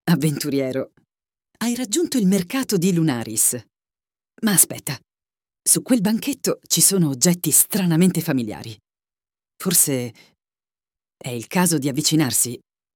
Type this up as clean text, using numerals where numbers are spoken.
Avventuriero, hai raggiunto il mercato di Lunaris. Ma aspetta, su quel banchetto ci sono oggetti stranamente familiari. Forse è il caso di avvicinarsi